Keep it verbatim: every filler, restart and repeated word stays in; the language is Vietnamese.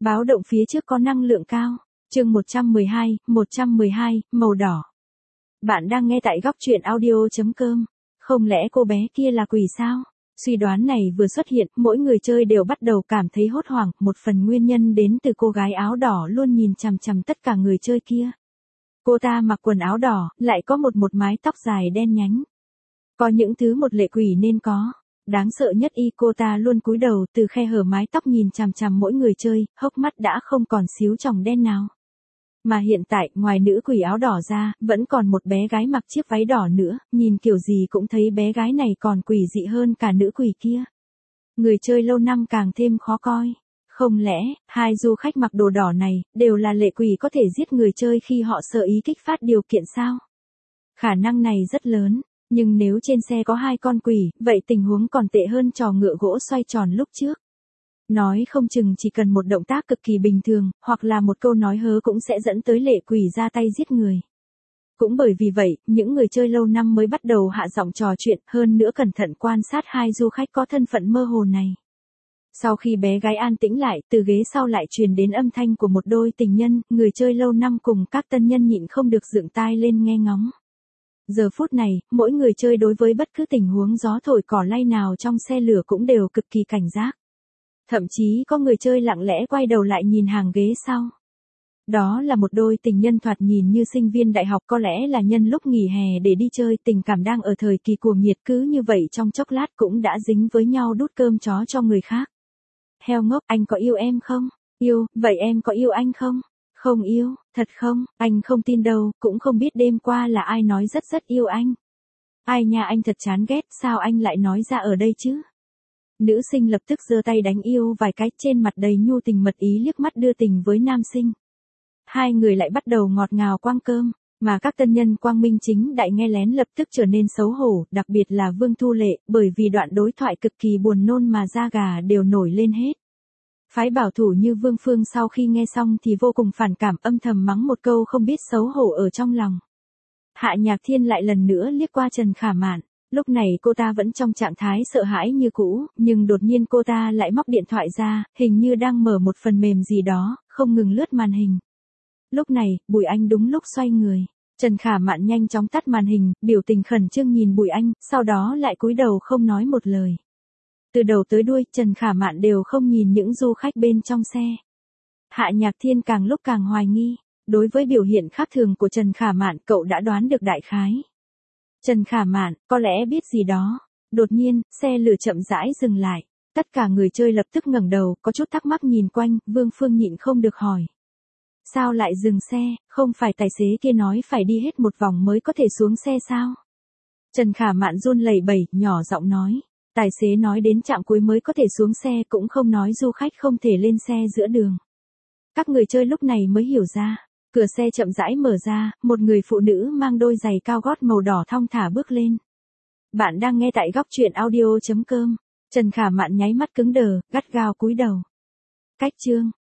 Báo động phía trước có năng lượng cao. Chương một trăm mười hai, một trăm mười hai, màu đỏ. Bạn đang nghe tại góc truyện audio.com. Không lẽ cô bé kia là quỷ sao? Suy đoán này vừa xuất hiện, mỗi người chơi đều bắt đầu cảm thấy hốt hoảng, một phần nguyên nhân đến từ cô gái áo đỏ luôn nhìn chằm chằm tất cả người chơi kia. Cô ta mặc quần áo đỏ, lại có một một mái tóc dài đen nhánh. Có những thứ một lệ quỷ nên có. Đáng sợ nhất y cô ta luôn cúi đầu từ khe hở mái tóc nhìn chằm chằm mỗi người chơi, hốc mắt đã không còn xíu tròng đen nào. Mà hiện tại, ngoài nữ quỷ áo đỏ ra, vẫn còn một bé gái mặc chiếc váy đỏ nữa, nhìn kiểu gì cũng thấy bé gái này còn quỷ dị hơn cả nữ quỷ kia. Người chơi lâu năm càng thêm khó coi. Không lẽ, hai du khách mặc đồ đỏ này, đều là lệ quỷ có thể giết người chơi khi họ sợ ý kích phát điều kiện sao? Khả năng này rất lớn. Nhưng nếu trên xe có hai con quỷ, vậy tình huống còn tệ hơn trò ngựa gỗ xoay tròn lúc trước. Nói không chừng chỉ cần một động tác cực kỳ bình thường, hoặc là một câu nói hớ cũng sẽ dẫn tới lệ quỷ ra tay giết người. Cũng bởi vì vậy, những người chơi lâu năm mới bắt đầu hạ giọng trò chuyện, hơn nữa cẩn thận quan sát hai du khách có thân phận mơ hồ này. Sau khi bé gái an tĩnh lại, từ ghế sau lại truyền đến âm thanh của một đôi tình nhân, người chơi lâu năm cùng các tân nhân nhịn không được dựng tai lên nghe ngóng. Giờ phút này, mỗi người chơi đối với bất cứ tình huống gió thổi cỏ lay nào trong xe lửa cũng đều cực kỳ cảnh giác. Thậm chí có người chơi lặng lẽ quay đầu lại nhìn hàng ghế sau. Đó là một đôi tình nhân thoạt nhìn như sinh viên đại học, có lẽ là nhân lúc nghỉ hè để đi chơi, tình cảm đang ở thời kỳ cuồng nhiệt, cứ như vậy trong chốc lát cũng đã dính với nhau đút cơm chó cho người khác. Heo ngốc, anh có yêu em không? Yêu, vậy em có yêu anh không? Không yêu, thật không, anh không tin đâu, cũng không biết đêm qua là ai nói rất rất yêu anh. Ai nha, anh thật chán ghét, sao anh lại nói ra ở đây chứ? Nữ sinh lập tức giơ tay đánh yêu vài cái, trên mặt đầy nhu tình mật ý liếc mắt đưa tình với nam sinh. Hai người lại bắt đầu ngọt ngào quăng cơm, mà các tân nhân quang minh chính đại nghe lén lập tức trở nên xấu hổ, đặc biệt là Vương Thu Lệ, bởi vì đoạn đối thoại cực kỳ buồn nôn mà da gà đều nổi lên hết. Phái bảo thủ như Vương Phương sau khi nghe xong thì vô cùng phản cảm, âm thầm mắng một câu không biết xấu hổ ở trong lòng. Hạ Nhạc Thiên lại lần nữa liếc qua Trần Khả Mạn, lúc này cô ta vẫn trong trạng thái sợ hãi như cũ, nhưng đột nhiên cô ta lại móc điện thoại ra, hình như đang mở một phần mềm gì đó, không ngừng lướt màn hình. Lúc này, Bùi Anh đúng lúc xoay người. Trần Khả Mạn nhanh chóng tắt màn hình, biểu tình khẩn trương nhìn Bùi Anh, sau đó lại cúi đầu không nói một lời. Từ đầu tới đuôi, Trần Khả Mạn đều không nhìn những du khách bên trong xe. Hạ Nhạc Thiên càng lúc càng hoài nghi. Đối với biểu hiện khác thường của Trần Khả Mạn, cậu đã đoán được đại khái. Trần Khả Mạn, có lẽ biết gì đó. Đột nhiên, xe lửa chậm rãi dừng lại. Tất cả người chơi lập tức ngẩng đầu, có chút thắc mắc nhìn quanh, Vương Phương nhịn không được hỏi. Sao lại dừng xe, không phải tài xế kia nói phải đi hết một vòng mới có thể xuống xe sao? Trần Khả Mạn run lẩy bẩy, nhỏ giọng nói. Tài xế nói đến trạm cuối mới có thể xuống xe, cũng không nói du khách không thể lên xe giữa đường. Các người chơi lúc này mới hiểu ra. Cửa xe chậm rãi mở ra, một người phụ nữ mang đôi giày cao gót màu đỏ thong thả bước lên. Bạn đang nghe tại góc truyện audio.com. Trần Khả Mạn nháy mắt cứng đờ, gắt gao cúi đầu. Cách chương.